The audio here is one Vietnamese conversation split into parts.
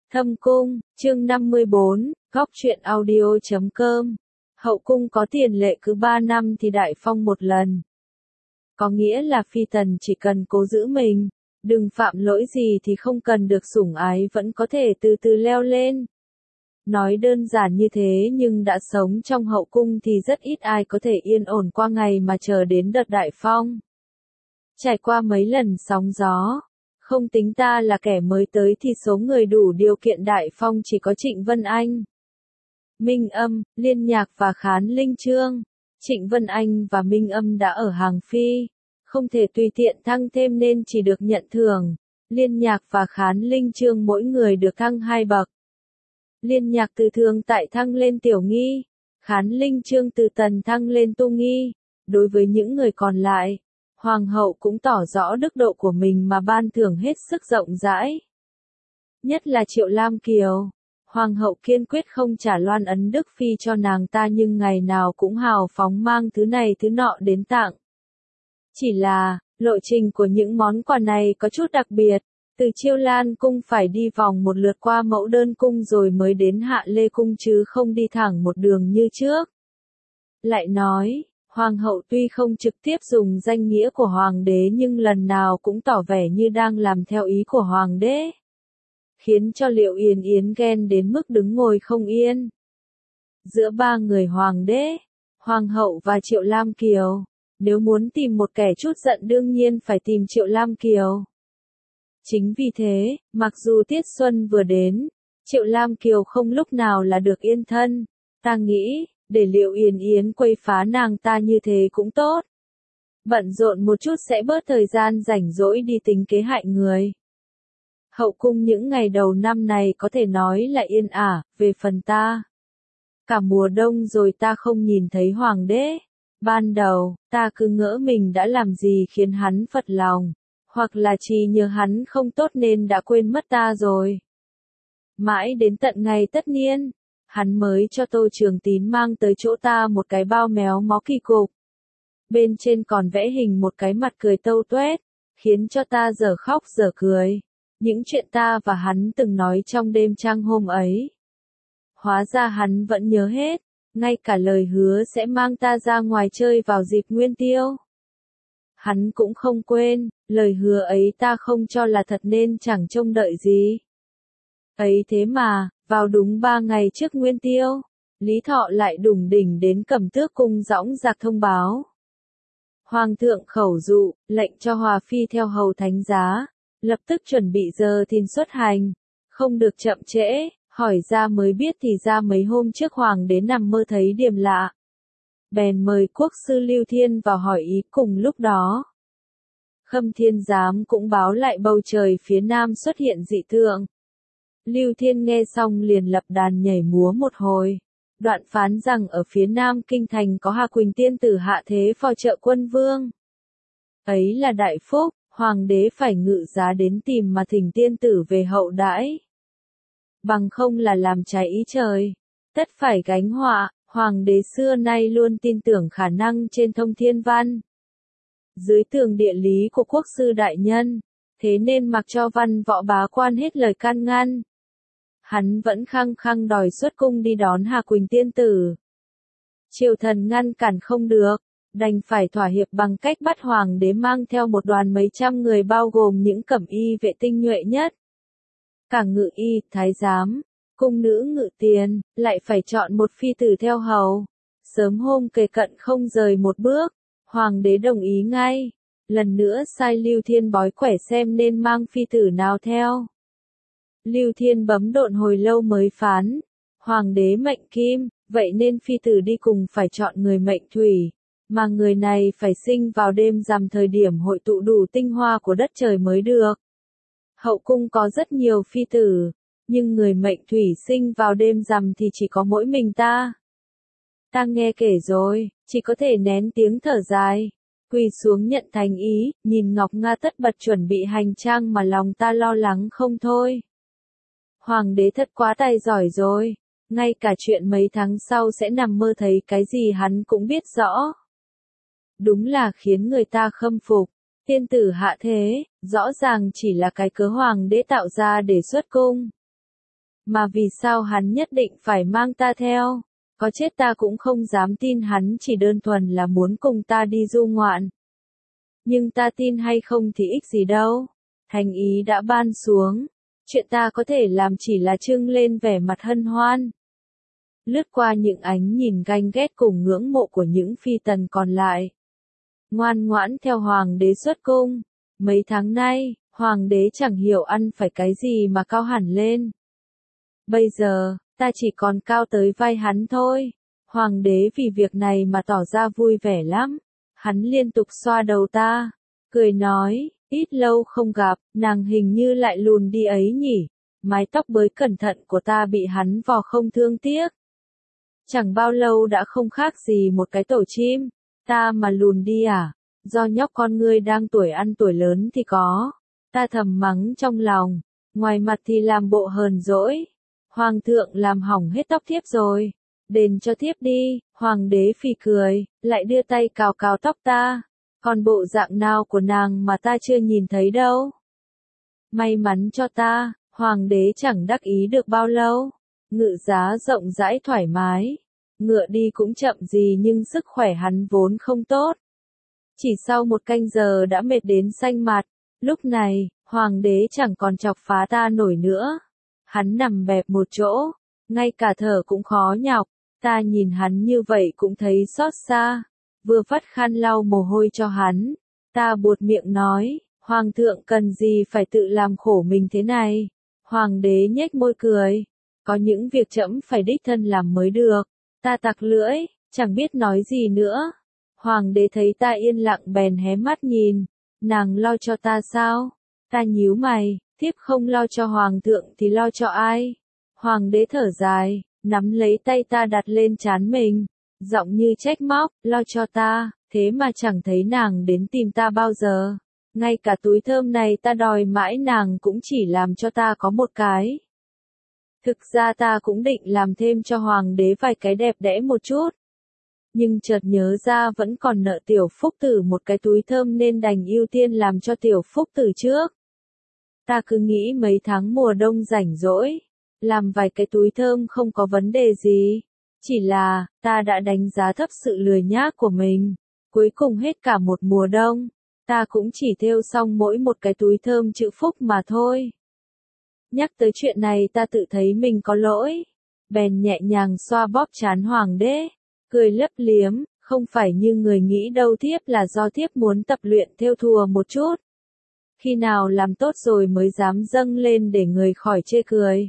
Thâm cung, chương 54, góc truyện audio.com. Hậu cung có tiền lệ cứ 3 năm thì đại phong một lần. Có nghĩa là phi tần chỉ cần cố giữ mình, đừng phạm lỗi gì thì không cần được sủng ái vẫn có thể từ từ leo lên. Nói đơn giản như thế nhưng đã sống trong hậu cung thì rất ít ai có thể yên ổn qua ngày mà chờ đến đợt đại phong. Trải qua mấy lần sóng gió, không tính ta là kẻ mới tới thì số người đủ điều kiện đại phong chỉ có Trịnh Vân Anh, Minh Âm, Liên Nhạc và Khán Linh Chương. Trịnh Vân Anh và Minh Âm đã ở hàng phi, không thể tùy tiện thăng thêm nên chỉ được nhận thưởng. Liên Nhạc và Khán Linh Chương mỗi người được thăng 2 bậc. Liên Nhạc từ thường tại thăng lên tiểu nghi, Khán Linh Chương từ tần thăng lên tu nghi. Đối với những người còn lại, Hoàng hậu cũng tỏ rõ đức độ của mình mà ban thưởng hết sức rộng rãi. Nhất là Triệu Lam Kiều, Hoàng hậu kiên quyết không trả loan ấn đức phi cho nàng ta nhưng ngày nào cũng hào phóng mang thứ này thứ nọ đến tặng. Chỉ là, lộ trình của những món quà này có chút đặc biệt, từ Chiêu Lan cung phải đi vòng một lượt qua Mẫu Đơn cung rồi mới đến Hạ Lê cung chứ không đi thẳng một đường như trước. Lại nói, Hoàng hậu tuy không trực tiếp dùng danh nghĩa của Hoàng đế nhưng lần nào cũng tỏ vẻ như đang làm theo ý của Hoàng đế, khiến cho Liệu Yến Yến ghen đến mức đứng ngồi không yên. Giữa ba người Hoàng đế, Hoàng hậu và Triệu Lam Kiều, nếu muốn tìm một kẻ chút giận đương nhiên phải tìm Triệu Lam Kiều. Chính vì thế, mặc dù tiết xuân vừa đến, Triệu Lam Kiều không lúc nào là được yên thân, ta nghĩ, để Liệu Yến Yến quấy phá nàng ta như thế cũng tốt. Bận rộn một chút sẽ bớt thời gian rảnh rỗi đi tính kế hại người. Hậu cung những ngày đầu năm này có thể nói là yên ả, về phần ta. Cả mùa đông rồi ta không nhìn thấy Hoàng đế. Ban đầu, ta cứ ngỡ mình đã làm gì khiến hắn phật lòng, hoặc là chỉ nhờ hắn không tốt nên đã quên mất ta rồi. Mãi đến tận ngày tất niên, hắn mới cho Tô Trường Tín mang tới chỗ ta một cái bao méo mó kỳ cục. Bên trên còn vẽ hình một cái mặt cười tâu tuét, khiến cho ta dở khóc dở cười. Những chuyện ta và hắn từng nói trong đêm trăng hôm ấy. Hóa ra hắn vẫn nhớ hết, ngay cả lời hứa sẽ mang ta ra ngoài chơi vào dịp Nguyên Tiêu. Hắn cũng không quên, lời hứa ấy ta không cho là thật nên chẳng trông đợi gì. Ấy thế mà, vào đúng 3 ngày trước Nguyên Tiêu, Lý Thọ lại đủng đỉnh đến Cẩm Tước cung dõng dạc thông báo. Hoàng thượng khẩu dụ, lệnh cho Hòa Phi theo hầu thánh giá, lập tức chuẩn bị giờ thìn xuất hành, không được chậm trễ. Hỏi ra mới biết thì ra mấy hôm trước Hoàng đế nằm mơ thấy điểm lạ. Bèn mời quốc sư Lưu Thiên vào hỏi ý cùng lúc đó. Khâm Thiên Giám cũng báo lại bầu trời phía nam xuất hiện dị tượng. Lưu Thiên nghe xong liền lập đàn nhảy múa một hồi. Đoạn phán rằng ở phía nam kinh thành có Hà Quỳnh tiên tử hạ thế phò trợ quân vương. Ấy là đại phúc, Hoàng đế phải ngự giá đến tìm mà thỉnh tiên tử về hậu đãi. Bằng không là làm trái ý trời, tất phải gánh họa. Hoàng đế xưa nay luôn tin tưởng khả năng trên thông thiên văn, dưới tường địa lý của quốc sư đại nhân, thế nên mặc cho văn võ bá quan hết lời can ngăn, hắn vẫn khăng khăng đòi xuất cung đi đón Hà Quỳnh tiên tử. Triều thần ngăn cản không được, đành phải thỏa hiệp bằng cách bắt Hoàng đế mang theo một đoàn mấy trăm người bao gồm những cẩm y vệ tinh nhuệ nhất. Cả ngự y, thái giám, cung nữ ngự tiền, lại phải chọn một phi tử theo hầu. Sớm hôm kề cận không rời một bước, Hoàng đế đồng ý ngay. Lần nữa sai Lưu Thiên bói quẻ xem nên mang phi tử nào theo. Lưu Thiên bấm độn hồi lâu mới phán. Hoàng đế mệnh kim, vậy nên phi tử đi cùng phải chọn người mệnh thủy. Mà người này phải sinh vào đêm rằm thời điểm hội tụ đủ tinh hoa của đất trời mới được. Hậu cung có rất nhiều phi tử, nhưng người mệnh thủy sinh vào đêm rằm thì chỉ có mỗi mình ta. Ta nghe kể rồi, chỉ có thể nén tiếng thở dài, quỳ xuống nhận thành ý, nhìn Ngọc Nga tất bật chuẩn bị hành trang mà lòng ta lo lắng không thôi. Hoàng đế thật quá tài giỏi rồi, ngay cả chuyện mấy tháng sau sẽ nằm mơ thấy cái gì hắn cũng biết rõ. Đúng là khiến người ta khâm phục. Tiên tử hạ thế, rõ ràng chỉ là cái cớ Hoàng đế tạo ra để xuất cung. Mà vì sao hắn nhất định phải mang ta theo? Có chết ta cũng không dám tin hắn chỉ đơn thuần là muốn cùng ta đi du ngoạn. Nhưng ta tin hay không thì ích gì đâu. Thành ý đã ban xuống. Chuyện ta có thể làm chỉ là trưng lên vẻ mặt hân hoan. Lướt qua những ánh nhìn ganh ghét cùng ngưỡng mộ của những phi tần còn lại. Ngoan ngoãn theo hoàng đế xuất cung. Mấy tháng nay, hoàng đế chẳng hiểu ăn phải cái gì mà cao hẳn lên. Bây giờ, ta chỉ còn cao tới vai hắn thôi. Hoàng đế vì việc này mà tỏ ra vui vẻ lắm. Hắn liên tục xoa đầu ta, cười nói, ít lâu không gặp, nàng hình như lại lùn đi ấy nhỉ. Mái tóc bới cẩn thận của ta bị hắn vò không thương tiếc. Chẳng bao lâu đã không khác gì một cái tổ chim. Ta mà lùn đi à? Do nhóc con ngươi đang tuổi ăn tuổi lớn thì có. Ta thầm mắng trong lòng. Ngoài mặt thì làm bộ hờn dỗi. Hoàng thượng làm hỏng hết tóc thiếp rồi. Đền cho thiếp đi. Hoàng đế phì cười, lại đưa tay cào cào tóc ta. Còn bộ dạng nào của nàng mà ta chưa nhìn thấy đâu. May mắn cho ta, hoàng đế chẳng đắc ý được bao lâu. Ngự giá rộng rãi thoải mái. Ngựa đi cũng chậm gì nhưng sức khỏe hắn vốn không tốt. Chỉ sau một canh giờ đã mệt đến xanh mặt. Lúc này, hoàng đế chẳng còn chọc phá ta nổi nữa. Hắn nằm bẹp một chỗ, ngay cả thở cũng khó nhọc. Ta nhìn hắn như vậy cũng thấy xót xa. Vừa vắt khăn lau mồ hôi cho hắn. Ta buột miệng nói, hoàng thượng cần gì phải tự làm khổ mình thế này. Hoàng đế nhếch môi cười. Có những việc trẫm phải đích thân làm mới được. Ta tặc lưỡi, chẳng biết nói gì nữa. Hoàng đế thấy ta yên lặng bèn hé mắt nhìn. Nàng lo cho ta sao? Ta nhíu mày, thiếp không lo cho hoàng thượng thì lo cho ai? Hoàng đế thở dài, nắm lấy tay ta đặt lên trán mình. Giọng như trách móc, lo cho ta, thế mà chẳng thấy nàng đến tìm ta bao giờ. Ngay cả túi thơm này ta đòi mãi nàng cũng chỉ làm cho ta có một cái. Thực ra ta cũng định làm thêm cho hoàng đế vài cái đẹp đẽ một chút. Nhưng chợt nhớ ra vẫn còn nợ tiểu phúc tử một cái túi thơm nên đành ưu tiên làm cho tiểu phúc tử trước. Ta cứ nghĩ mấy tháng mùa đông rảnh rỗi, làm vài cái túi thơm không có vấn đề gì. Chỉ là, ta đã đánh giá thấp sự lười nhác của mình. Cuối cùng hết cả một mùa đông, ta cũng chỉ thêu xong mỗi một cái túi thơm chữ phúc mà thôi. Nhắc tới chuyện này ta tự thấy mình có lỗi. Bèn nhẹ nhàng xoa bóp trán hoàng đế, cười lấp liếm, không phải như người nghĩ đâu thiếp là do thiếp muốn tập luyện thêu thùa một chút. Khi nào làm tốt rồi mới dám dâng lên để người khỏi chê cười.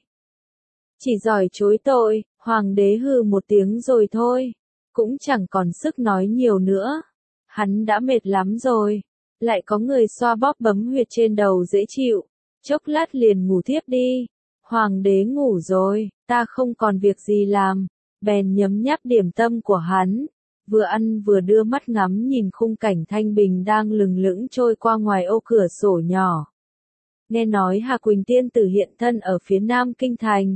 Chỉ giỏi chối tội, hoàng đế hừ một tiếng rồi thôi. Cũng chẳng còn sức nói nhiều nữa. Hắn đã mệt lắm rồi. Lại có người xoa bóp bấm huyệt trên đầu dễ chịu. Chốc lát liền ngủ thiếp đi. Hoàng đế ngủ rồi, ta không còn việc gì làm. Bèn nhấm nháp điểm tâm của hắn. Vừa ăn vừa đưa mắt ngắm nhìn khung cảnh thanh bình đang lừng lững trôi qua ngoài ô cửa sổ nhỏ. Nghe nói Hà Quỳnh tiên tử hiện thân ở phía nam kinh thành.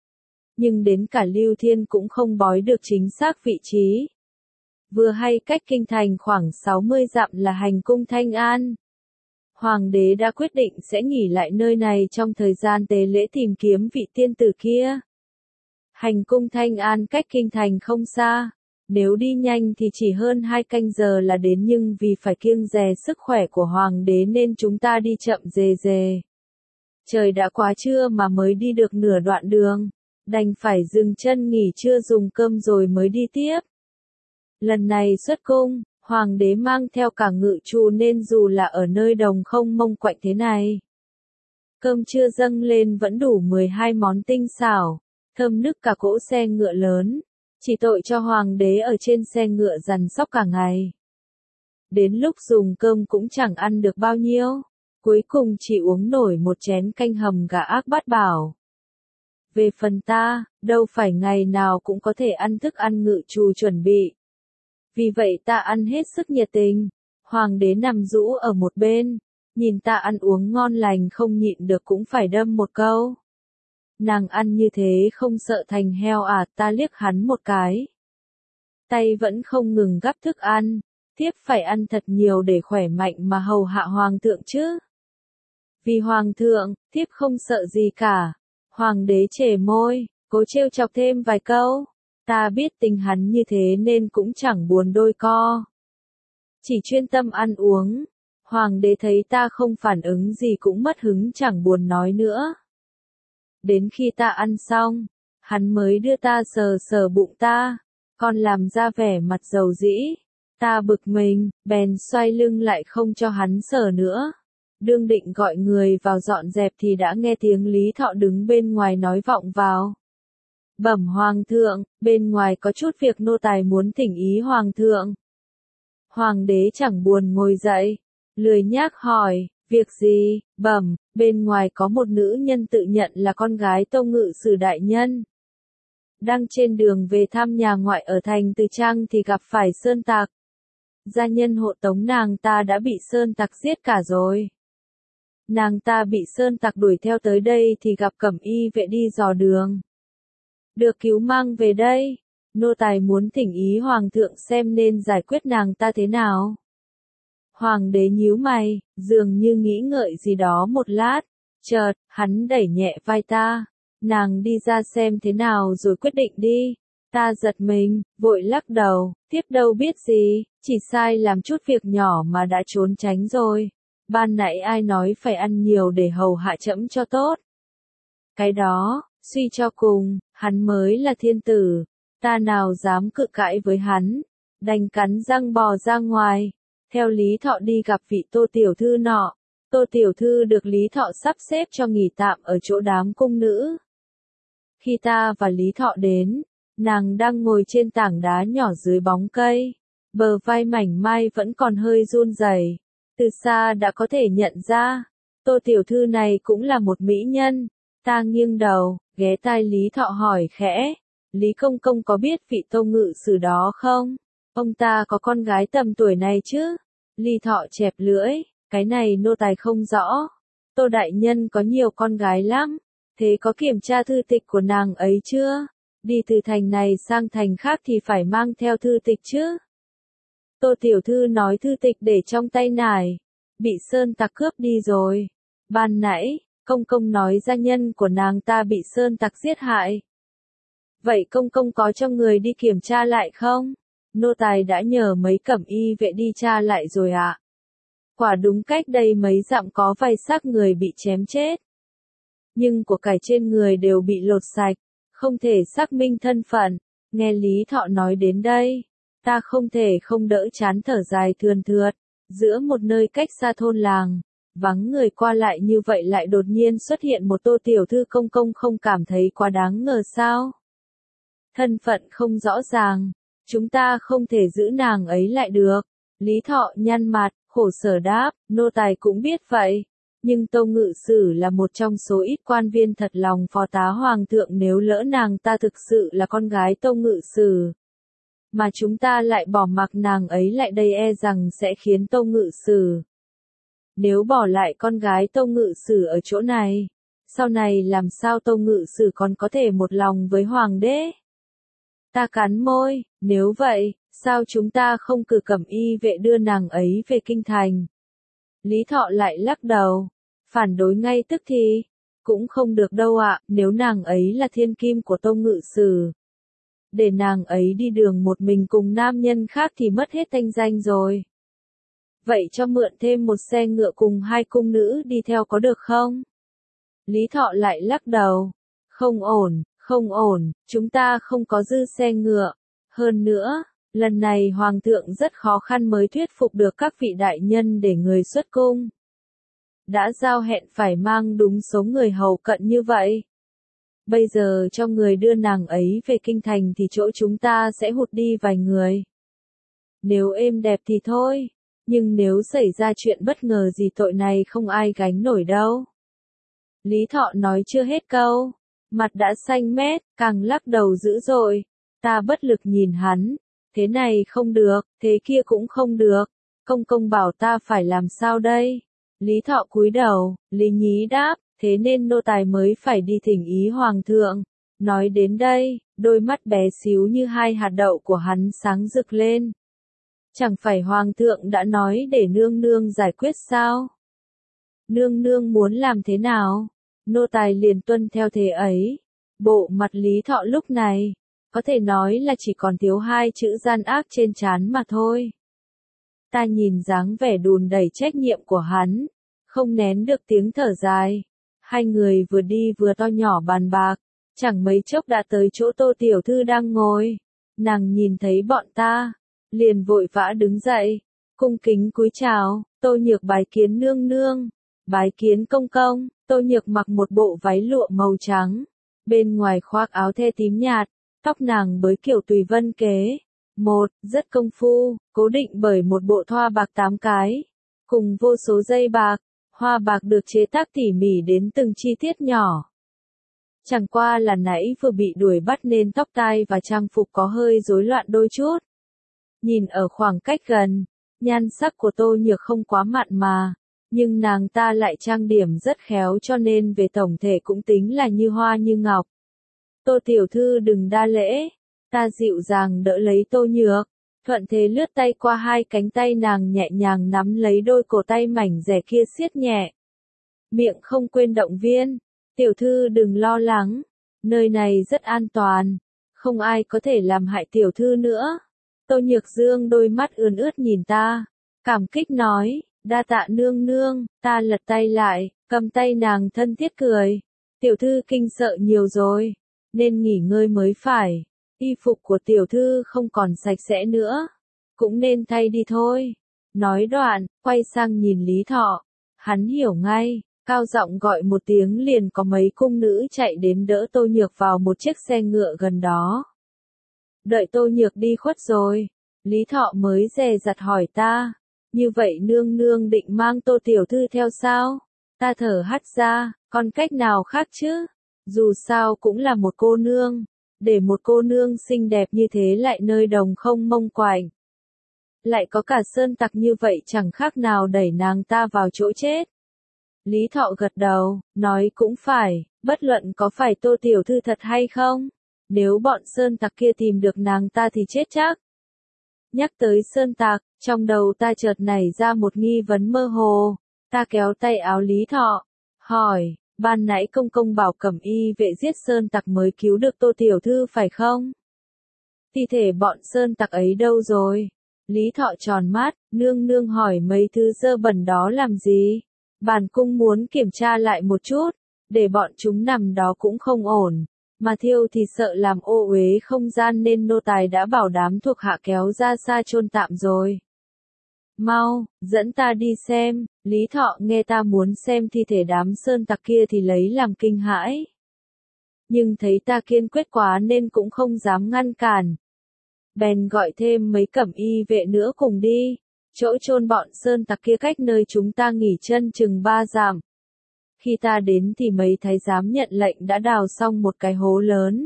Nhưng đến cả Lưu Thiên cũng không bói được chính xác vị trí. Vừa hay cách kinh thành khoảng 60 dặm là hành cung Thanh An. Hoàng đế đã quyết định sẽ nghỉ lại nơi này trong thời gian tế lễ tìm kiếm vị tiên tử kia. Hành cung Thanh An cách kinh thành không xa. Nếu đi nhanh thì chỉ hơn 2 canh giờ là đến, nhưng vì phải kiêng dè sức khỏe của hoàng đế nên chúng ta đi chậm rề rề. Trời đã quá trưa mà mới đi được nửa đoạn đường. Đành phải dừng chân nghỉ trưa dùng cơm rồi mới đi tiếp. Lần này xuất cung, hoàng đế mang theo cả ngự trù nên dù là ở nơi đồng không mông quạnh thế này. Cơm trưa dâng lên vẫn đủ 12 món tinh xảo, thơm nức cả cỗ xe ngựa lớn. Chỉ tội cho hoàng đế ở trên xe ngựa dằn xóc cả ngày. Đến lúc dùng cơm cũng chẳng ăn được bao nhiêu. Cuối cùng chỉ uống nổi một chén canh hầm gà ác bát bảo. Về phần ta, đâu phải ngày nào cũng có thể ăn thức ăn ngự trù chuẩn bị. Vì vậy ta ăn hết sức nhiệt tình. Hoàng đế nằm rũ ở một bên, nhìn ta ăn uống ngon lành không nhịn được cũng phải đâm một câu. Nàng ăn như thế không sợ thành heo à? Ta liếc hắn một cái. Tay vẫn không ngừng gắp thức ăn. Tiếp phải ăn thật nhiều để khỏe mạnh mà hầu hạ hoàng thượng chứ. Vì hoàng thượng, tiếp không sợ gì cả. Hoàng đế chề môi, cố trêu chọc thêm vài câu. Ta biết tình hắn như thế nên cũng chẳng buồn đôi co. Chỉ chuyên tâm ăn uống. Hoàng đế thấy ta không phản ứng gì cũng mất hứng chẳng buồn nói nữa. Đến khi ta ăn xong, hắn mới đưa ta sờ sờ bụng ta, còn làm ra vẻ mặt dầu dĩ. Ta bực mình, bèn xoay lưng lại không cho hắn sờ nữa. Đương định gọi người vào dọn dẹp thì đã nghe tiếng Lý Thọ đứng bên ngoài nói vọng vào. Bẩm Hoàng thượng, bên ngoài có chút việc nô tài muốn thỉnh ý Hoàng thượng. Hoàng đế chẳng buồn ngồi dậy, lười nhác hỏi, việc gì? Bẩm, bên ngoài có một nữ nhân tự nhận là con gái Tông Ngự Sử đại nhân. Đang trên đường về thăm nhà ngoại ở thành Từ Trang thì gặp phải sơn tặc. Gia nhân hộ tống nàng ta đã bị sơn tặc giết cả rồi. Nàng ta bị sơn tặc đuổi theo tới đây thì gặp cẩm y vệ đi dò đường. Được cứu mang về đây. Nô tài muốn thỉnh ý Hoàng thượng xem nên giải quyết nàng ta thế nào. Hoàng đế nhíu mày, dường như nghĩ ngợi gì đó một lát. Chợt, hắn đẩy nhẹ vai ta. Nàng đi ra xem thế nào rồi quyết định đi. Ta giật mình, vội lắc đầu, tiếp đâu biết gì, chỉ sai làm chút việc nhỏ mà đã trốn tránh rồi. Ban nãy ai nói phải ăn nhiều để hầu hạ trẫm cho tốt. Cái đó, suy cho cùng, hắn mới là thiên tử. Ta nào dám cự cãi với hắn, đành cắn răng bò ra ngoài. Theo Lý Thọ đi gặp vị Tô tiểu thư nọ. Tô tiểu thư được Lý Thọ sắp xếp cho nghỉ tạm ở chỗ đám cung nữ. Khi ta và Lý Thọ đến, nàng đang ngồi trên tảng đá nhỏ dưới bóng cây. Bờ vai mảnh mai vẫn còn hơi run rẩy. Từ xa đã có thể nhận ra, Tô tiểu thư này cũng là một mỹ nhân. Ta nghiêng đầu, ghé tai Lý Thọ hỏi khẽ. Lý công công có biết vị Tông Ngự Sử đó không? Ông ta có con gái tầm tuổi này chứ? Lý Thọ chẹp lưỡi, cái này nô tài không rõ. Tô đại nhân có nhiều con gái lắm. Thế có kiểm tra thư tịch của nàng ấy chưa? Đi từ thành này sang thành khác thì phải mang theo thư tịch chứ? Tô tiểu thư nói thư tịch để trong tay nải. Bị sơn tặc cướp đi rồi. Ban nãy, công công nói gia nhân của nàng ta bị sơn tặc giết hại. Vậy công công có cho người đi kiểm tra lại không? Nô tài đã nhờ mấy cẩm y vệ đi tra lại rồi ạ. Quả đúng cách đây mấy dặm có vài xác người bị chém chết. Nhưng của cải trên người đều bị lột sạch, không thể xác minh thân phận. Nghe Lý Thọ nói đến đây, ta không thể không đỡ chán thở dài thườn thượt. Giữa một nơi cách xa thôn làng, vắng người qua lại như vậy lại đột nhiên xuất hiện một Tô tiểu thư công công không cảm thấy quá đáng ngờ sao? Thân phận không rõ ràng, chúng ta không thể giữ nàng ấy lại được. Lý Thọ nhăn mặt, khổ sở đáp, nô tài cũng biết vậy. Nhưng Tông Ngự Sử là một trong số ít quan viên thật lòng phò tá Hoàng thượng, nếu lỡ nàng ta thực sự là con gái Tông Ngự Sử. Mà chúng ta lại bỏ mặc nàng ấy lại đây e rằng sẽ khiến Tông Ngự Sử. Nếu bỏ lại con gái Tông Ngự Sử ở chỗ này, sau này làm sao Tông Ngự Sử còn có thể một lòng với Hoàng đế? Ta cắn môi, nếu vậy, sao chúng ta không cử cẩm y vệ đưa nàng ấy về kinh thành? Lý Thọ lại lắc đầu, phản đối ngay tức thì, cũng không được đâu ạ, nếu nàng ấy là thiên kim của Tông Ngự Sử. Để nàng ấy đi đường một mình cùng nam nhân khác thì mất hết thanh danh rồi. Vậy cho mượn thêm một xe ngựa cùng hai cung nữ đi theo có được không? Lý Thọ lại lắc đầu, không ổn, không ổn, chúng ta không có dư xe ngựa. Hơn nữa, lần này Hoàng thượng rất khó khăn mới thuyết phục được các vị đại nhân để người xuất cung. Đã giao hẹn phải mang đúng số người hầu cận như vậy. Bây giờ cho người đưa nàng ấy về kinh thành thì chỗ chúng ta sẽ hụt đi vài người. Nếu êm đẹp thì thôi, nhưng nếu xảy ra chuyện bất ngờ gì tội này không ai gánh nổi đâu. Lý Thọ nói chưa hết câu, mặt đã xanh mét, càng lắc đầu dữ dội. Ta bất lực nhìn hắn, thế này không được, thế kia cũng không được. Công công bảo ta phải làm sao đây? Lý Thọ cúi đầu, Lý Nhí đáp, thế nên nô tài mới phải đi thỉnh ý Hoàng thượng. Nói đến đây, đôi mắt bé xíu như hai hạt đậu của hắn sáng rực lên. Chẳng phải Hoàng thượng đã nói để nương nương giải quyết sao? Nương nương muốn làm thế nào? Nô tài liền tuân theo thế ấy. Bộ mặt Lý Thọ lúc này, có thể nói là chỉ còn thiếu hai chữ gian ác trên trán mà thôi. Ta nhìn dáng vẻ đùn đẩy trách nhiệm của hắn, không nén được tiếng thở dài. Hai người vừa đi vừa to nhỏ bàn bạc, chẳng mấy chốc đã tới chỗ Tô tiểu thư đang ngồi. Nàng nhìn thấy bọn ta, liền vội vã đứng dậy, cung kính cúi chào, Tô Nhược bái kiến nương nương, bái kiến công công. Tô Nhược mặc một bộ váy lụa màu trắng, bên ngoài khoác áo the tím nhạt, tóc nàng bới kiểu tùy vân kế. Rất công phu, cố định bởi một bộ thoa bạc 8 cái, cùng vô số dây bạc, hoa bạc được chế tác tỉ mỉ đến từng chi tiết nhỏ. Chẳng qua là nãy vừa bị đuổi bắt nên tóc tai và trang phục có hơi rối loạn đôi chút. Nhìn ở khoảng cách gần, nhan sắc của Tô Nhược không quá mặn mà, nhưng nàng ta lại trang điểm rất khéo cho nên về tổng thể cũng tính là như hoa như ngọc. Tô tiểu thư đừng đa lễ. Ta dịu dàng đỡ lấy Tô Nhược, thuận thế lướt tay qua hai cánh tay nàng nhẹ nhàng nắm lấy đôi cổ tay mảnh dẻ kia siết nhẹ. Miệng không quên động viên, tiểu thư đừng lo lắng, nơi này rất an toàn, không ai có thể làm hại tiểu thư nữa. Tô Nhược dương đôi mắt ươn ướt nhìn ta, cảm kích nói, đa tạ nương nương. Ta lật tay lại, cầm tay nàng thân thiết cười, tiểu thư kinh sợ nhiều rồi, nên nghỉ ngơi mới phải. Y phục của tiểu thư không còn sạch sẽ nữa, cũng nên thay đi thôi. Nói đoạn, quay sang nhìn Lý Thọ, hắn hiểu ngay, cao giọng gọi một tiếng liền có mấy cung nữ chạy đến đỡ Tô Nhược vào một chiếc xe ngựa gần đó. Đợi Tô Nhược đi khuất rồi, Lý Thọ mới dè dặt hỏi ta, như vậy nương nương định mang Tô tiểu thư theo sao? Ta thở hắt ra, còn cách nào khác chứ? Dù sao cũng là một cô nương. Để một cô nương xinh đẹp như thế lại nơi đồng không mông quạnh. Lại có cả sơn tặc như vậy chẳng khác nào đẩy nàng ta vào chỗ chết. Lý Thọ gật đầu, nói cũng phải, bất luận có phải Tô tiểu thư thật hay không. Nếu bọn sơn tặc kia tìm được nàng ta thì chết chắc. Nhắc tới sơn tặc, trong đầu ta chợt nảy ra một nghi vấn mơ hồ. Ta kéo tay áo Lý Thọ, hỏi. Ban nãy công công bảo Cẩm Y vệ giết sơn tặc mới cứu được Tô tiểu thư phải không? Thi thể bọn sơn tặc ấy đâu rồi? Lý Thọ tròn mắt, nương nương hỏi mấy thứ dơ bẩn đó làm gì? Bản cung muốn kiểm tra lại một chút, để bọn chúng nằm đó cũng không ổn, mà thiêu thì sợ làm ô uế không gian nên nô tài đã bảo đám thuộc hạ kéo ra xa chôn tạm rồi. Mau, dẫn ta đi xem. Lý Thọ nghe ta muốn xem thi thể đám sơn tặc kia thì lấy làm kinh hãi. Nhưng thấy ta kiên quyết quá nên cũng không dám ngăn cản. Bèn gọi thêm mấy Cẩm Y vệ nữa cùng đi. Chỗ chôn bọn sơn tặc kia cách nơi chúng ta nghỉ chân chừng 3 dặm. Khi ta đến thì mấy thái giám nhận lệnh đã đào xong một cái hố lớn.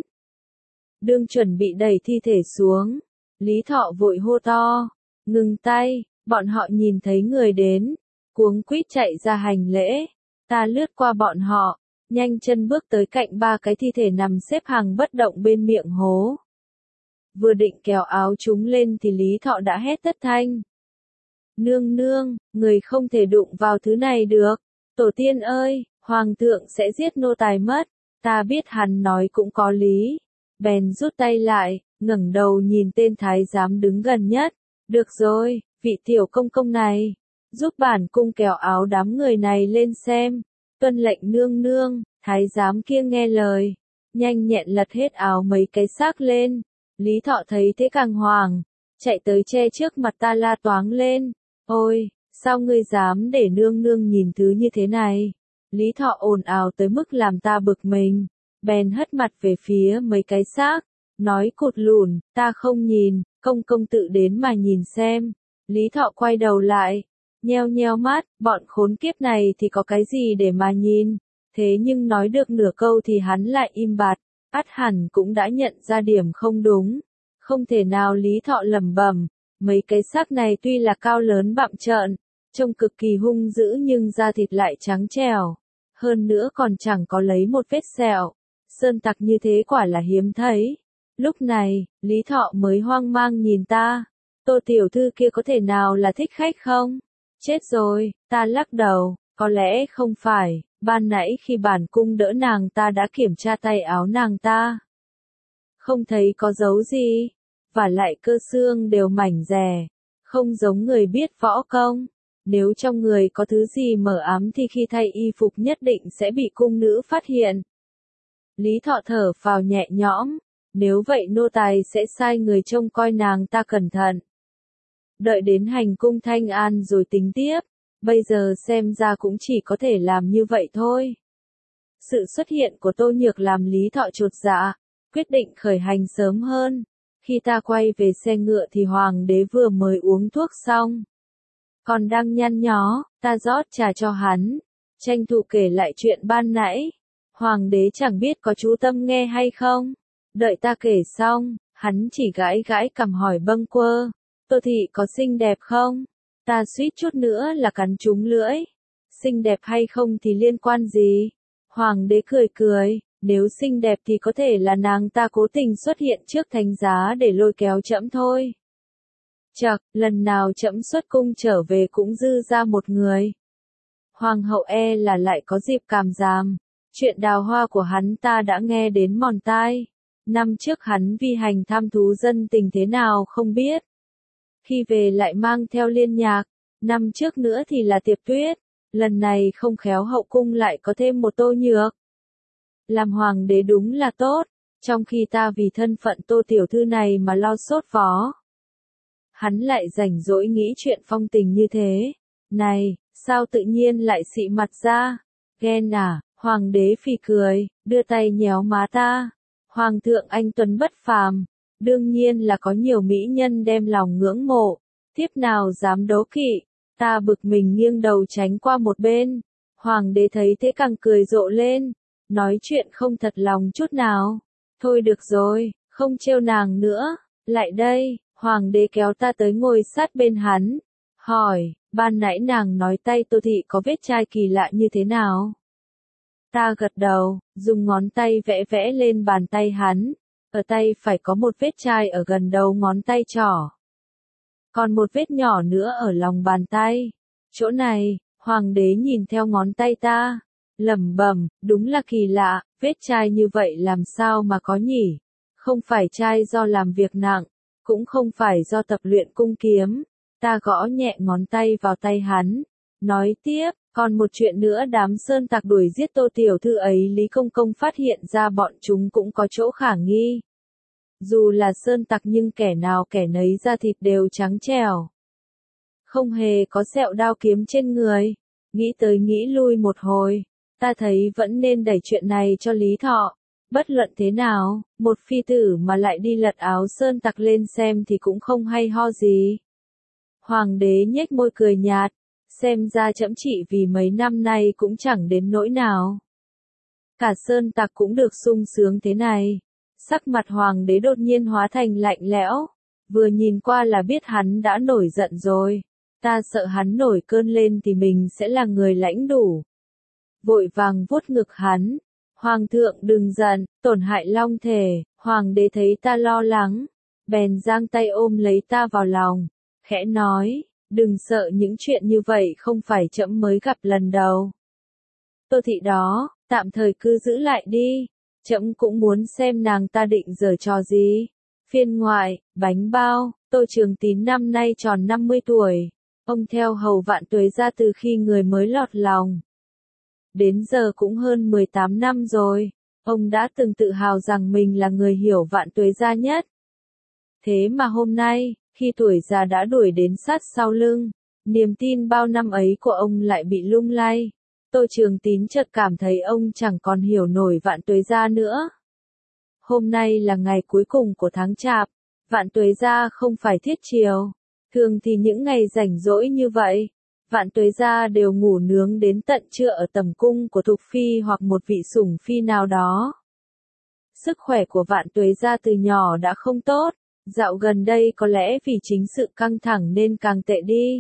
Đương chuẩn bị đẩy thi thể xuống. Lý Thọ vội hô to. Ngừng tay, bọn họ nhìn thấy người đến. Cuống quýt chạy ra hành lễ. Ta lướt qua bọn họ, nhanh chân bước tới cạnh 3 cái thi thể nằm xếp hàng bất động bên miệng hố. Vừa định kéo áo chúng lên thì Lý Thọ đã hét thất thanh. Nương nương, người không thể đụng vào thứ này được. Tổ tiên ơi, hoàng thượng sẽ giết nô tài mất. Ta biết hắn nói cũng có lý. Bèn rút tay lại, ngẩng đầu nhìn tên thái giám đứng gần nhất. Được rồi, vị tiểu công công này. Giúp bản cung kéo áo đám người này lên xem. Tuân lệnh nương nương. Thái giám kia nghe lời, nhanh nhẹn lật hết áo mấy cái xác lên. Lý Thọ thấy thế càng hoảng, chạy tới che trước mặt ta la toáng lên. Ôi, sao ngươi dám để nương nương nhìn thứ như thế này? Lý Thọ ồn ào tới mức làm ta bực mình, bèn hất mặt về phía mấy cái xác, nói cụt lùn, ta không nhìn, công công tự đến mà nhìn xem. Lý Thọ quay đầu lại, nheo nheo mắt, bọn khốn kiếp này thì có cái gì để mà nhìn. Thế nhưng nói được nửa câu thì hắn lại im bặt, ắt hẳn cũng đã nhận ra điểm không đúng. Không thể nào. Lý Thọ lẩm bẩm, mấy cái xác này tuy là cao lớn bặm trợn, trông cực kỳ hung dữ nhưng da thịt lại trắng trẻo, hơn nữa còn chẳng có lấy một vết sẹo. Sơn tặc như thế quả là hiếm thấy. Lúc này, Lý Thọ mới hoang mang nhìn ta. Tô tiểu thư kia có thể nào là thích khách không? Chết rồi, ta lắc đầu, có lẽ không phải. ban nãy khi bản cung đỡ nàng ta đã kiểm tra tay áo nàng ta. Không thấy có dấu gì, và lại cơ xương đều mảnh dè, không giống người biết võ công. Nếu trong người có thứ gì mờ ám thì khi thay y phục nhất định sẽ bị cung nữ phát hiện. Lý Thọ thở phào nhẹ nhõm, nếu vậy nô tài sẽ sai người trông coi nàng ta cẩn thận. Đợi đến hành cung thanh an rồi tính tiếp, bây giờ xem ra cũng chỉ có thể làm như vậy thôi. Sự xuất hiện của Tô Nhược làm Lý Thọ chột dạ, quyết định khởi hành sớm hơn. Khi ta quay về xe ngựa thì hoàng đế vừa mới uống thuốc xong. Còn đang nhăn nhó, ta rót trà cho hắn, tranh thủ kể lại chuyện ban nãy. Hoàng đế chẳng biết có chú tâm nghe hay không. Đợi ta kể xong, hắn chỉ gãi gãi cằm hỏi bâng quơ, Tô thị có xinh đẹp không? Ta suýt chút nữa là cắn trúng lưỡi. Xinh đẹp hay không thì liên quan gì? Hoàng đế cười cười, nếu xinh đẹp thì có thể là nàng ta cố tình xuất hiện trước thánh giá để lôi kéo trẫm thôi. Chậc, lần nào trẫm xuất cung trở về cũng dư ra một người. Hoàng hậu e là lại có dịp cảm giảm. Chuyện đào hoa của hắn ta đã nghe đến mòn tai. Năm trước hắn vi hành tham thú dân tình thế nào không biết. Khi về lại mang theo liên nhạc. Năm trước nữa thì là Tiệp Tuyết. Lần này không khéo hậu cung lại có thêm một Tô Nhược. Làm hoàng đế đúng là tốt. Trong khi ta vì thân phận Tô tiểu thư này mà lo sốt vó. Hắn lại rảnh rỗi nghĩ chuyện phong tình như thế. Này, sao tự nhiên lại xị mặt ra? Ghen à? Hoàng đế phì cười, đưa tay nhéo má ta. Hoàng thượng anh tuấn bất phàm, đương nhiên là có nhiều mỹ nhân đem lòng ngưỡng mộ. Tiếp nào dám đố kỵ, ta bực mình nghiêng đầu tránh qua một bên. Hoàng đế thấy thế càng cười rộ lên, nói chuyện không thật lòng chút nào. Thôi được rồi, không trêu nàng nữa, lại đây. Hoàng đế kéo ta tới ngồi sát bên hắn, hỏi, ban nãy nàng nói tay Tô thị có vết chai kỳ lạ như thế nào? Ta gật đầu, dùng ngón tay vẽ vẽ lên bàn tay hắn, ở tay phải có một vết chai ở gần đầu ngón tay trỏ. Còn một vết nhỏ nữa ở lòng bàn tay. Chỗ này, hoàng đế nhìn theo ngón tay ta, lẩm bẩm, đúng là kỳ lạ, vết chai như vậy làm sao mà có nhỉ? Không phải chai do làm việc nặng. Cũng không phải do tập luyện cung kiếm. Ta gõ nhẹ ngón tay vào tay hắn. Nói tiếp, còn một chuyện nữa đám sơn tặc đuổi giết Tô tiểu thư ấy Lý Công Công phát hiện ra bọn chúng cũng có chỗ khả nghi. Dù là sơn tặc nhưng kẻ nào kẻ nấy da thịt đều trắng trẻo. Không hề có sẹo đao kiếm trên người. Nghĩ tới nghĩ lui một hồi. Ta thấy vẫn nên đẩy chuyện này cho Lý Thọ. Bất luận thế nào, một phi tử mà lại đi lật áo sơn tặc lên xem thì cũng không hay ho gì. Hoàng đế nhếch môi cười nhạt, xem ra trẫm chỉ vì mấy năm nay cũng chẳng đến nỗi nào. Cả sơn tặc cũng được sung sướng thế này. Sắc mặt hoàng đế đột nhiên hóa thành lạnh lẽo, vừa nhìn qua là biết hắn đã nổi giận rồi. Ta sợ hắn nổi cơn lên thì mình sẽ là người lãnh đủ. Vội vàng vuốt ngực hắn. Hoàng thượng đừng giận, tổn hại long thể. Hoàng đế thấy ta lo lắng, bèn giang tay ôm lấy ta vào lòng, khẽ nói, đừng sợ, những chuyện như vậy không phải trẫm mới gặp lần đầu. Tô thị đó, tạm thời cứ giữ lại đi, trẫm cũng muốn xem nàng ta định giở trò gì. Phiên ngoại, bánh bao. Tô Trường Tín năm nay tròn 50 tuổi, ông theo hầu Vạn Tuế ra từ khi người mới lọt lòng. Đến giờ cũng hơn 18 năm rồi, ông đã từng tự hào rằng mình là người hiểu Vạn Tuế gia nhất. Thế mà hôm nay, khi tuổi già đã đuổi đến sát sau lưng, niềm tin bao năm ấy của ông lại bị lung lay. Tô Trường Tín chợt cảm thấy ông chẳng còn hiểu nổi Vạn Tuế gia nữa. Hôm nay là ngày cuối cùng của tháng Chạp, Vạn Tuế gia không phải thiết chiều. Thường thì những ngày rảnh rỗi như vậy, Vạn Tuế gia đều ngủ nướng đến tận trưa ở tầm cung của Thục Phi hoặc một vị sủng phi nào đó. Sức khỏe của Vạn Tuế gia từ nhỏ đã không tốt, dạo gần đây có lẽ vì chính sự căng thẳng nên càng tệ đi.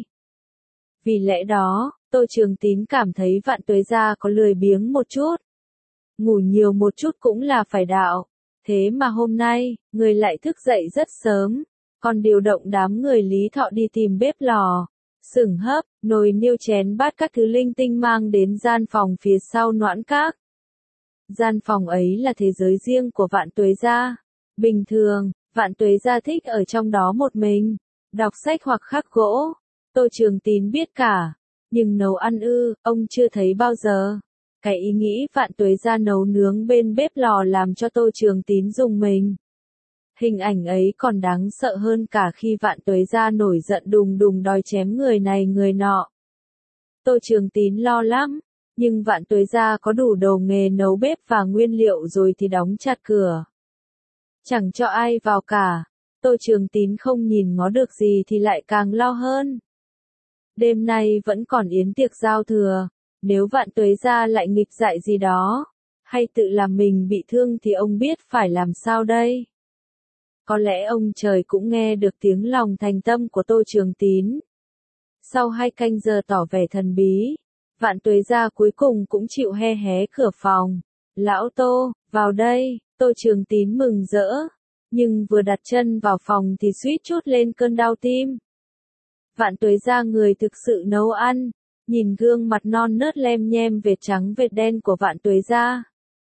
Vì lẽ đó, Tô Trường Tín cảm thấy Vạn Tuế gia có lười biếng một chút. Ngủ nhiều một chút cũng là phải đạo. Thế mà hôm nay, người lại thức dậy rất sớm, còn điều động đám người Lý Thọ đi tìm bếp lò. Xửng hấp, nồi niêu chén bát các thứ linh tinh mang đến gian phòng phía sau Noãn Các. Gian phòng ấy là thế giới riêng của Vạn Tuế Gia. Bình thường, Vạn Tuế Gia thích ở trong đó một mình, đọc sách hoặc khắc gỗ. Tô Trường Tín biết cả, nhưng nấu ăn ông chưa thấy bao giờ. Cái ý nghĩ Vạn Tuế Gia nấu nướng bên bếp lò làm cho Tô Trường Tín rùng mình. Hình ảnh ấy còn đáng sợ hơn cả khi Vạn Tuế Gia nổi giận đùng đùng đòi chém người này người nọ. Tô Trường Tín lo lắm, nhưng Vạn Tuế Gia có đủ đồ nghề nấu bếp và nguyên liệu rồi thì đóng chặt cửa. Chẳng cho ai vào cả. Tô Trường Tín không nhìn ngó được gì thì lại càng lo hơn. Đêm nay vẫn còn yến tiệc giao thừa, nếu Vạn Tuế Gia lại nghịch dại gì đó, hay tự làm mình bị thương thì ông biết phải làm sao đây? Có lẽ ông trời cũng nghe được tiếng lòng thành tâm của Tô Trường Tín. Sau 2 canh giờ tỏ vẻ thần bí, Vạn Tuế Gia cuối cùng cũng chịu hé cửa phòng. Lão Tô, vào đây. Tô Trường Tín mừng rỡ, nhưng vừa đặt chân vào phòng thì suýt chút lên cơn đau tim. Vạn Tuế Gia người thực sự nấu ăn, nhìn gương mặt non nớt lem nhem vệt trắng vệt đen của Vạn Tuế Gia.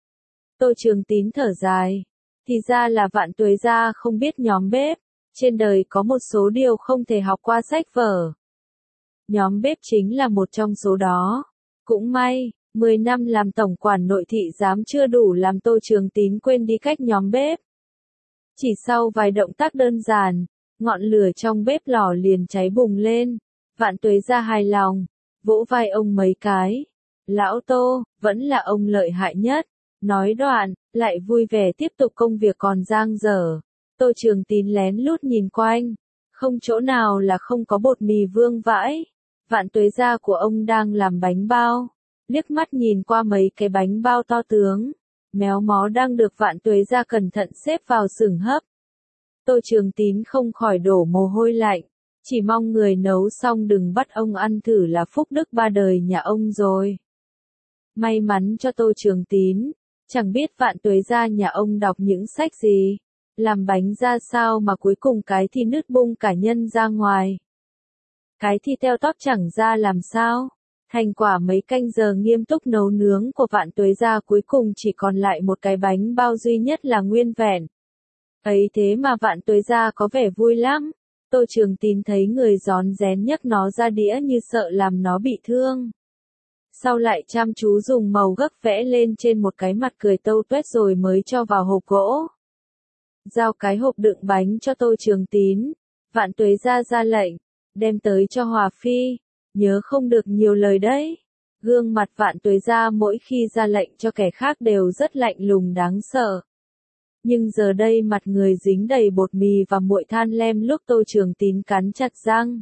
Tô Trường Tín thở dài, thì ra là Vạn Tuế Gia không biết nhóm bếp, trên đời có một số điều không thể học qua sách vở. Nhóm bếp chính là một trong số đó. Cũng may, 10 năm làm tổng quản nội thị giám chưa đủ làm Tô Trường Tín quên đi cách nhóm bếp. Chỉ sau vài động tác đơn giản, ngọn lửa trong bếp lò liền cháy bùng lên. Vạn Tuế Gia hài lòng, vỗ vai ông mấy cái. Lão Tô, vẫn là ông lợi hại nhất. Nói đoạn, lại vui vẻ tiếp tục công việc còn dang dở. Tô Trường Tín lén lút nhìn quanh, không chỗ nào là không có bột mì vương vãi. Vạn Tuế Gia của ông đang làm bánh bao. Liếc mắt nhìn qua mấy cái bánh bao to tướng, méo mó đang được Vạn Tuế Gia cẩn thận xếp vào xửng hấp. Tô Trường Tín không khỏi đổ mồ hôi lạnh, chỉ mong người nấu xong đừng bắt ông ăn thử là phúc đức 3 đời nhà ông rồi. May mắn cho Tô Trường Tín, chẳng biết Vạn Tuế Gia nhà ông đọc những sách gì, làm bánh ra sao mà cuối cùng cái thì nứt bung cả nhân ra ngoài. Cái thì teo tóp chẳng ra làm sao. Thành quả mấy canh giờ nghiêm túc nấu nướng của Vạn Tuế Gia cuối cùng chỉ còn lại một cái bánh bao duy nhất là nguyên vẹn. Ấy thế mà Vạn Tuế Gia có vẻ vui lắm. Tô Trường Tín thấy người rón rén nhấc nó ra đĩa như sợ làm nó bị thương. Sau lại chăm chú dùng màu gấc vẽ lên trên một cái mặt cười tâu tuét rồi mới cho vào hộp gỗ. Giao cái hộp đựng bánh cho Tô Trường Tín. Vạn Tuế Gia ra lệnh, đem tới cho Hòa Phi. Nhớ không được nhiều lời đấy. Gương mặt Vạn Tuế Gia mỗi khi ra lệnh cho kẻ khác đều rất lạnh lùng đáng sợ. Nhưng giờ đây mặt người dính đầy bột mì và muội than lem lúc Tô Trường Tín cắn chặt răng.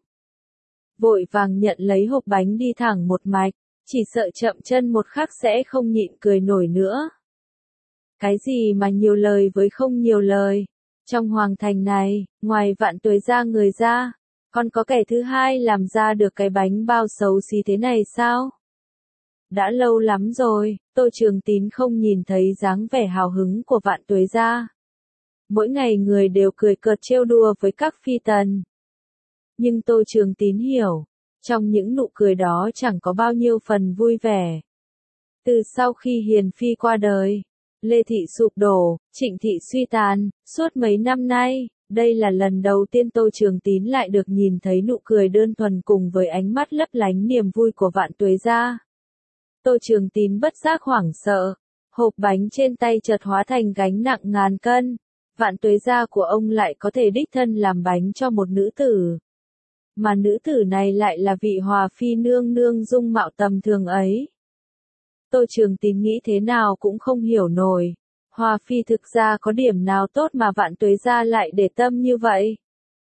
Vội vàng nhận lấy hộp bánh đi thẳng một mạch, chỉ sợ chậm chân một khắc sẽ không nhịn cười nổi nữa. Cái gì mà nhiều lời với không nhiều lời. Trong hoàng thành này, ngoài Vạn Tuế Gia người ra, còn có kẻ thứ hai làm ra được cái bánh bao xấu xí thế này sao? Đã lâu lắm rồi, Tô Trường Tín không nhìn thấy dáng vẻ hào hứng của Vạn Tuế Gia. Mỗi ngày người đều cười cợt trêu đùa với các phi tần. Nhưng Tô Trường Tín hiểu, trong những nụ cười đó chẳng có bao nhiêu phần vui vẻ. Từ sau khi Hiền Phi qua đời, Lê Thị sụp đổ, Trịnh Thị suy tàn, suốt mấy năm nay, đây là lần đầu tiên Tô Trường Tín lại được nhìn thấy nụ cười đơn thuần cùng với ánh mắt lấp lánh niềm vui của Vạn Tuế Gia. Tô Trường Tín bất giác hoảng sợ, hộp bánh trên tay chợt hóa thành gánh nặng ngàn cân. Vạn Tuế Gia của ông lại có thể đích thân làm bánh cho một nữ tử. Mà nữ tử này lại là vị Hòa Phi nương nương dung mạo tầm thường ấy. Tô Trường Tín nghĩ thế nào cũng không hiểu nổi. Hòa Phi thực ra có điểm nào tốt mà Vạn Tuế Gia lại để tâm như vậy?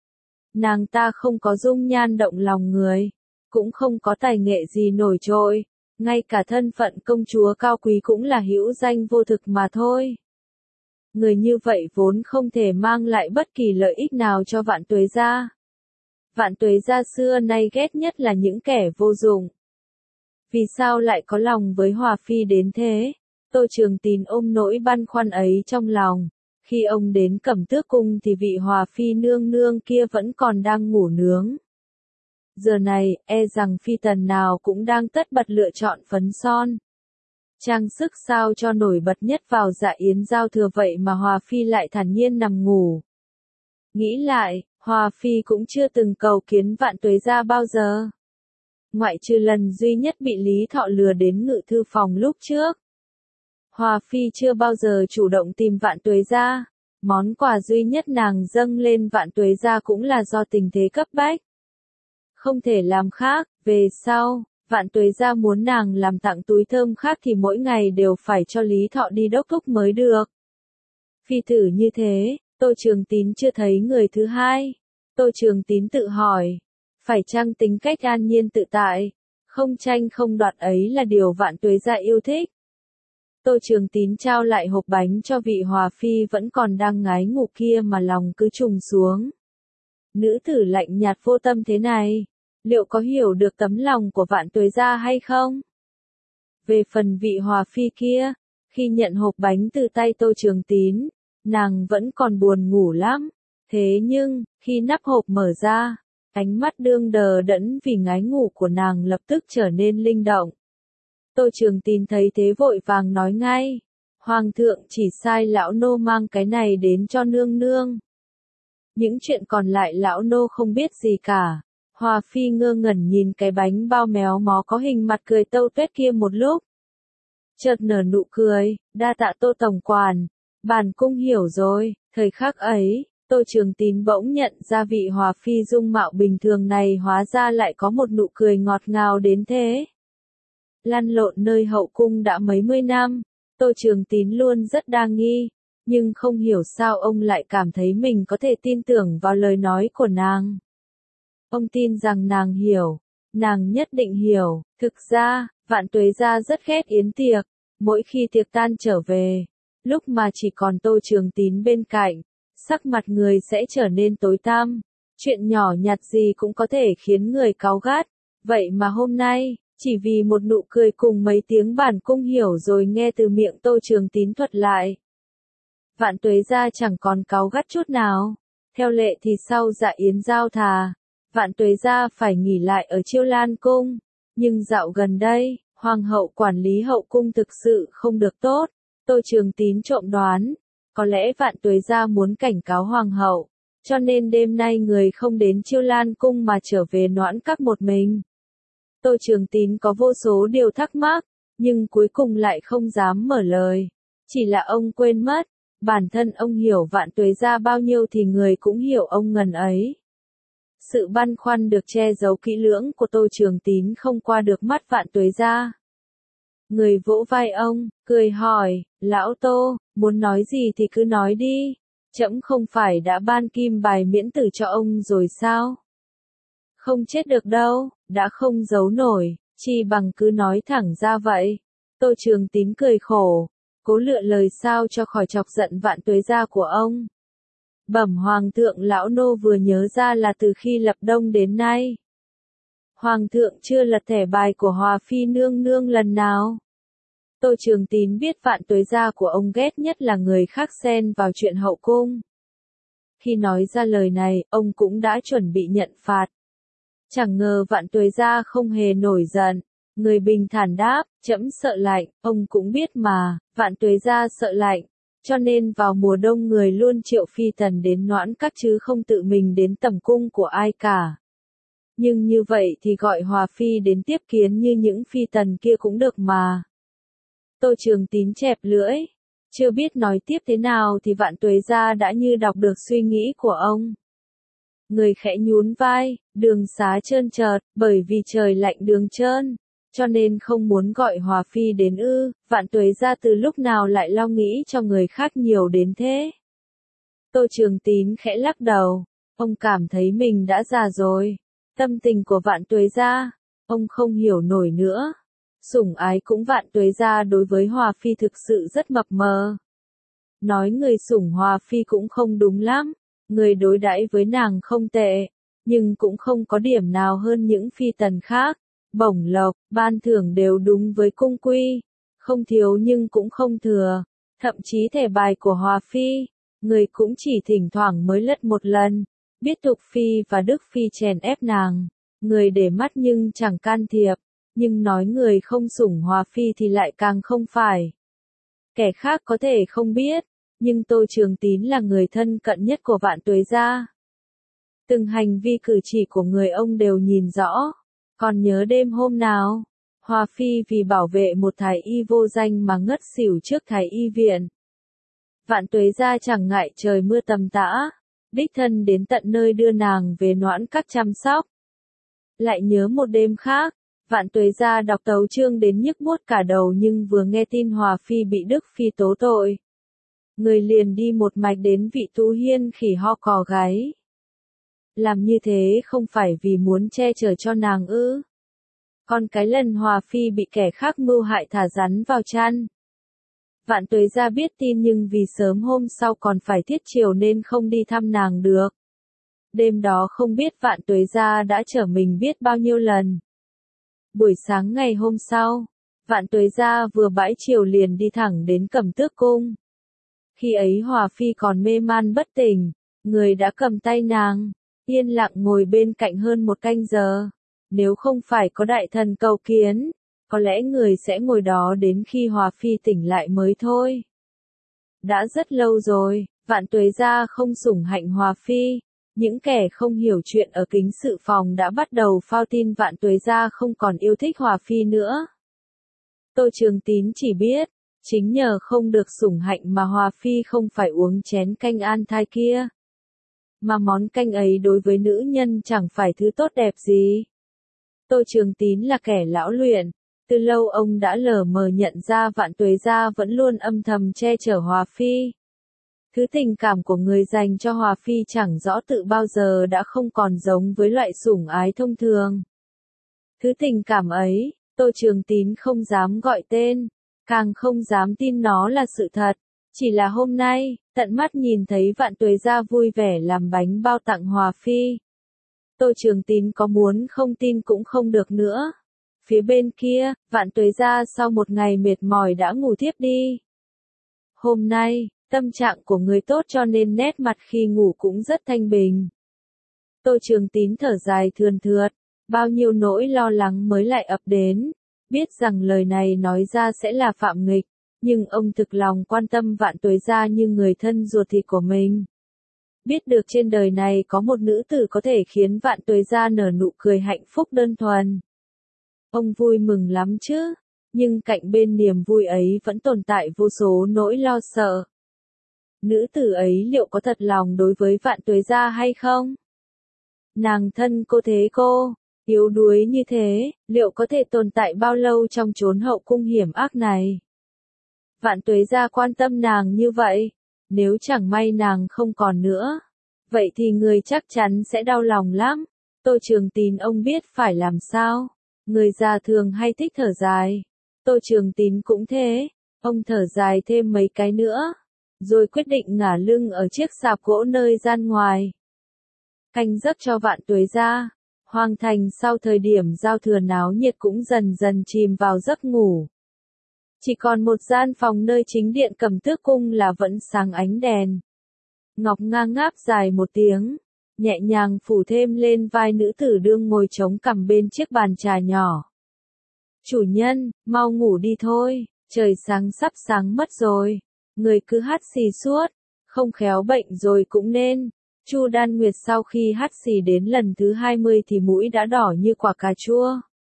Nàng ta không có dung nhan động lòng người, cũng không có tài nghệ gì nổi trội, ngay cả thân phận công chúa cao quý cũng là hữu danh vô thực mà thôi. Người như vậy vốn không thể mang lại bất kỳ lợi ích nào cho Vạn Tuế Gia. Vạn Tuế Gia xưa nay ghét nhất là những kẻ vô dụng. Vì sao lại có lòng với Hòa Phi đến thế? Tô Trường Tín ôm nỗi băn khoăn ấy trong lòng. Khi ông đến Cẩm Tước Cung thì vị Hòa Phi nương nương kia vẫn còn đang ngủ nướng. Giờ này, e rằng phi tần nào cũng đang tất bật lựa chọn phấn son. Trang sức sao cho nổi bật nhất vào dạ yến giao thừa vậy mà Hòa Phi lại thản nhiên nằm ngủ. Nghĩ lại, Hòa Phi cũng chưa từng cầu kiến Vạn Tuế Gia bao giờ. Ngoại trừ lần duy nhất bị Lý Thọ lừa đến ngự thư phòng lúc trước. Hòa Phi chưa bao giờ chủ động tìm Vạn Tuế Gia. Món quà duy nhất nàng dâng lên Vạn Tuế Gia cũng là do tình thế cấp bách. Không thể làm khác, về sau, Vạn Tuế Gia muốn nàng làm tặng túi thơm khác thì mỗi ngày đều phải cho Lý Thọ đi đốc thúc mới được. Phi thử như thế, Tô Trường Tín chưa thấy người thứ hai. Tô Trường Tín tự hỏi, phải chăng tính cách an nhiên tự tại, không tranh không đoạt ấy là điều Vạn Tuế Gia yêu thích. Tô Trường Tín trao lại hộp bánh cho vị Hòa Phi vẫn còn đang ngái ngủ kia mà lòng cứ trùng xuống. Nữ tử lạnh nhạt vô tâm thế này, liệu có hiểu được tấm lòng của Vạn Tuế Gia hay không? Về phần vị Hòa Phi kia, khi nhận hộp bánh từ tay Tô Trường Tín, nàng vẫn còn buồn ngủ lắm. Thế nhưng, khi nắp hộp mở ra, ánh mắt đương đờ đẫn vì ngái ngủ của nàng lập tức trở nên linh động. Tô Trường Tín thấy thế vội vàng nói ngay, Hoàng thượng chỉ sai lão nô mang cái này đến cho nương nương. Những chuyện còn lại lão nô không biết gì cả. Hòa Phi ngơ ngẩn nhìn cái bánh bao méo mó có hình mặt cười tâu tuét kia một lúc. Chợt nở nụ cười, đa tạ Tô tổng quản, bản cung hiểu rồi. Thời khắc ấy, Tô Trường Tín bỗng nhận ra vị Hòa Phi dung mạo bình thường này hóa ra lại có một nụ cười ngọt ngào đến thế. Lăn lộn nơi hậu cung đã mấy mươi năm, Tô Trường Tín luôn rất đa nghi, nhưng không hiểu sao ông lại cảm thấy mình có thể tin tưởng vào lời nói của nàng. Ông tin rằng nàng hiểu, nàng nhất định hiểu. Thực ra, Vạn Tuế Gia rất ghét yến tiệc, mỗi khi tiệc tan trở về, lúc mà chỉ còn Tô Trường Tín bên cạnh, sắc mặt người sẽ trở nên tối tăm, chuyện nhỏ nhặt gì cũng có thể khiến người cáu gắt. Vậy mà hôm nay, chỉ vì một nụ cười cùng mấy tiếng bản cung hiểu rồi nghe từ miệng Tô Trường Tín thuật lại, Vạn Tuế Gia chẳng còn cáu gắt chút nào. Theo lệ thì sau dạ yến giao thà, Vạn Tuế Gia phải nghỉ lại ở Chiêu Lan cung, nhưng dạo gần đây, hoàng hậu quản lý hậu cung thực sự không được tốt. Tô Trường Tín trộm đoán, có lẽ Vạn Tuế Gia muốn cảnh cáo hoàng hậu, cho nên đêm nay người không đến Chiêu Lan cung mà trở về Noãn Các một mình. Tô Trường Tín có vô số điều thắc mắc, nhưng cuối cùng lại không dám mở lời. Chỉ là ông quên mất, bản thân ông hiểu Vạn Tuế Gia bao nhiêu thì người cũng hiểu ông ngần ấy. Sự băn khoăn được che giấu kỹ lưỡng của Tô Trường Tín không qua được mắt Vạn Tuế Gia. Người vỗ vai ông, cười hỏi, lão Tô, muốn nói gì thì cứ nói đi, trẫm không phải đã ban kim bài miễn tử cho ông rồi sao? Không chết được đâu, đã không giấu nổi, chi bằng cứ nói thẳng ra vậy. Tô Trường Tín cười khổ, cố lựa lời sao cho khỏi chọc giận Vạn Tuế Gia của ông. Bẩm Hoàng thượng, lão nô vừa nhớ ra là từ khi lập Đông đến nay, Hoàng thượng chưa lật thẻ bài của Hòa Phi nương nương lần nào. Tô Trường Tín biết Vạn Tuế Gia của ông ghét nhất là người khác xen vào chuyện hậu cung. Khi nói ra lời này, ông cũng đã chuẩn bị nhận phạt. Chẳng ngờ Vạn Tuế Gia không hề nổi giận, người bình thản đáp, trẫm sợ lạnh. Ông cũng biết mà, Vạn Tuế Gia sợ lạnh, cho nên vào mùa đông người luôn triệu phi tần đến Noãn Các chứ không tự mình đến tầm cung của ai cả. Nhưng như vậy thì gọi Hòa Phi đến tiếp kiến như những phi tần kia cũng được mà. Tô Trường Tín chẹp lưỡi, chưa biết nói tiếp thế nào thì Vạn Tuế Gia đã như đọc được suy nghĩ của ông. Người khẽ nhún vai, đường xá trơn trượt, bởi vì trời lạnh đường trơn, cho nên không muốn gọi Hòa Phi đến ư. Vạn Tuế Gia từ lúc nào lại lo nghĩ cho người khác nhiều đến thế? Tô Trường Tín khẽ lắc đầu, ông cảm thấy mình đã già rồi. Tâm tình của Vạn Tuế Gia, ông không hiểu nổi nữa. Sủng ái cũng Vạn Tuế Gia đối với Hòa Phi thực sự rất mập mờ. Nói người sủng Hòa Phi cũng không đúng lắm, người đối đãi với nàng không tệ, nhưng cũng không có điểm nào hơn những phi tần khác. Bổng lộc, ban thưởng đều đúng với cung quy, không thiếu nhưng cũng không thừa. Thậm chí thẻ bài của Hòa Phi, người cũng chỉ thỉnh thoảng mới lật một lần. Biết Thục Phi và Đức Phi chèn ép nàng, Người để mắt nhưng chẳng can thiệp, nhưng nói người không sủng Hòa Phi thì lại càng không phải. Kẻ khác có thể không biết, nhưng Tô Trường Tín là người thân cận nhất của Vạn Tuế gia. Từng hành vi cử chỉ của người ông đều nhìn rõ. Còn nhớ đêm hôm nào, Hòa Phi vì bảo vệ một thái y vô danh mà ngất xỉu trước thái y viện. Vạn Tuế gia chẳng ngại trời mưa tầm tã, đích thân đến tận nơi đưa nàng về Noãn Các chăm sóc. Lại nhớ một đêm khác, Vạn Tuế gia đọc tấu chương đến nhức buốt cả đầu nhưng vừa nghe tin Hòa Phi bị Đức Phi tố tội. Người liền đi một mạch đến Vị Tú Hiên khỉ ho cò gáy. Làm như thế không phải vì muốn che chở cho nàng ư? Còn cái lần Hòa Phi bị kẻ khác mưu hại thả rắn vào chăn. Vạn Tuế gia biết tin nhưng vì sớm hôm sau còn phải thiết triều nên không đi thăm nàng được. Đêm đó không biết Vạn Tuế gia đã chở mình biết bao nhiêu lần. Buổi sáng ngày hôm sau, Vạn Tuế gia vừa bãi triều liền đi thẳng đến Cẩm Tước cung. Khi ấy Hòa Phi còn mê man bất tỉnh, người đã cầm tay nàng, yên lặng ngồi bên cạnh hơn một canh giờ. Nếu không phải có đại thần cầu kiến, có lẽ người sẽ ngồi đó đến khi Hòa Phi tỉnh lại mới thôi. Đã rất lâu rồi, Vạn Tuế gia không sủng hạnh Hòa Phi. Những kẻ không hiểu chuyện ở Kính Sự Phòng đã bắt đầu phao tin Vạn Tuế gia không còn yêu thích Hòa Phi nữa. Tô Trường Tín chỉ biết, chính nhờ không được sủng hạnh mà Hòa Phi không phải uống chén canh an thai kia. Mà món canh ấy đối với nữ nhân chẳng phải thứ tốt đẹp gì. Tô Trường Tín là kẻ lão luyện, từ lâu ông đã lờ mờ nhận ra Vạn Tuế gia vẫn luôn âm thầm che chở Hòa Phi. Thứ tình cảm của người dành cho Hòa Phi chẳng rõ tự bao giờ đã không còn giống với loại sủng ái thông thường. Thứ tình cảm ấy, Tô Trường Tín không dám gọi tên, càng không dám tin nó là sự thật. Chỉ là hôm nay, tận mắt nhìn thấy Vạn Tuế gia vui vẻ làm bánh bao tặng Hòa Phi. Tô Trường Tín có muốn không tin cũng không được nữa. Phía bên kia, Vạn Tuế gia sau một ngày mệt mỏi đã ngủ thiếp đi. Hôm nay, tâm trạng của người tốt cho nên nét mặt khi ngủ cũng rất thanh bình. Tô Trường Tín thở dài thườn thượt, bao nhiêu nỗi lo lắng mới lại ập đến. Biết rằng lời này nói ra sẽ là phạm nghịch, nhưng ông thực lòng quan tâm Vạn Tuế gia như người thân ruột thịt của mình. Biết được trên đời này có một nữ tử có thể khiến Vạn Tuế gia nở nụ cười hạnh phúc đơn thuần. Ông vui mừng lắm chứ, nhưng cạnh bên niềm vui ấy vẫn tồn tại vô số nỗi lo sợ. Nữ tử ấy liệu có thật lòng đối với Vạn Tuế gia hay không? Nàng thân cô thế cô, yếu đuối như thế, liệu có thể tồn tại bao lâu trong chốn hậu cung hiểm ác này? Vạn Tuế gia quan tâm nàng như vậy, nếu chẳng may nàng không còn nữa, vậy thì người chắc chắn sẽ đau lòng lắm. Tô Trường Tín ông biết phải làm sao. Người già thường hay thích thở dài. Tô Trường Tín cũng thế, ông thở dài thêm mấy cái nữa, rồi quyết định ngả lưng ở chiếc sạp gỗ nơi gian ngoài. Canh giấc cho Vạn Tuế gia. Hoàng thành sau thời điểm giao thừa náo nhiệt cũng dần dần chìm vào giấc ngủ. Chỉ còn một gian phòng nơi chính điện Cẩm Tước cung là vẫn sáng ánh đèn. Ngọc Nga ngáp dài một tiếng, nhẹ nhàng phủ thêm lên vai nữ tử đương ngồi chống cằm bên chiếc bàn trà nhỏ. Chủ nhân, mau ngủ đi thôi, trời sáng sắp sáng mất rồi. Người cứ hắt xì suốt, không khéo bệnh rồi cũng nên. Chu Đan Nguyệt sau khi hắt xì đến lần thứ 20 thì mũi đã đỏ như quả cà chua.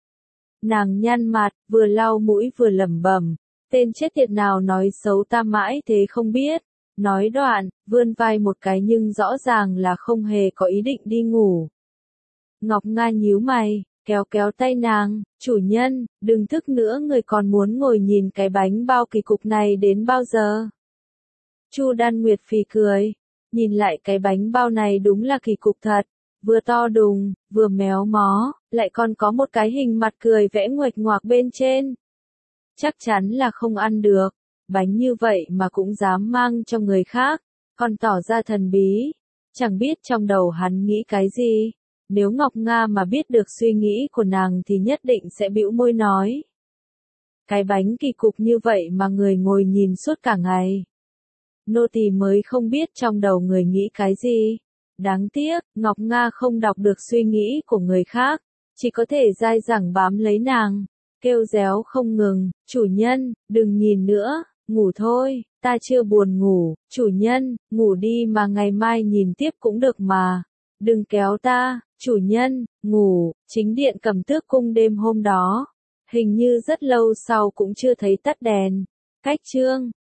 Nàng nhăn mặt, vừa lau mũi vừa lẩm bẩm, tên chết tiệt nào nói xấu ta mãi thế không biết. Nói đoạn, vươn vai một cái nhưng rõ ràng là không hề có ý định đi ngủ. Ngọc Nga nhíu mày, kéo kéo tay nàng, chủ nhân, đừng thức nữa, người còn muốn ngồi nhìn cái bánh bao kỳ cục này đến bao giờ? Chu Đan Nguyệt phì cười, nhìn lại cái bánh bao này đúng là kỳ cục thật, vừa to đùng, vừa méo mó, lại còn có một cái hình mặt cười vẽ nguệch ngoạc bên trên. Chắc chắn là không ăn được, bánh như vậy mà cũng dám mang cho người khác, còn tỏ ra thần bí, chẳng biết trong đầu hắn nghĩ cái gì. Nếu Ngọc Nga mà biết được suy nghĩ của nàng thì nhất định sẽ bĩu môi nói. Cái bánh kỳ cục như vậy mà người ngồi nhìn suốt cả ngày. Nô tỳ mới không biết trong đầu người nghĩ cái gì. Đáng tiếc, Ngọc Nga không đọc được suy nghĩ của người khác. chỉ có thể dai dẳng bám lấy nàng, kêu réo không ngừng, chủ nhân, đừng nhìn nữa, ngủ thôi, ta chưa buồn ngủ, chủ nhân, ngủ đi mà ngày mai nhìn tiếp cũng được mà, đừng kéo ta, chủ nhân, ngủ, chính điện Cẩm Tước cung đêm hôm đó, hình như rất lâu sau cũng chưa thấy tắt đèn, cách chương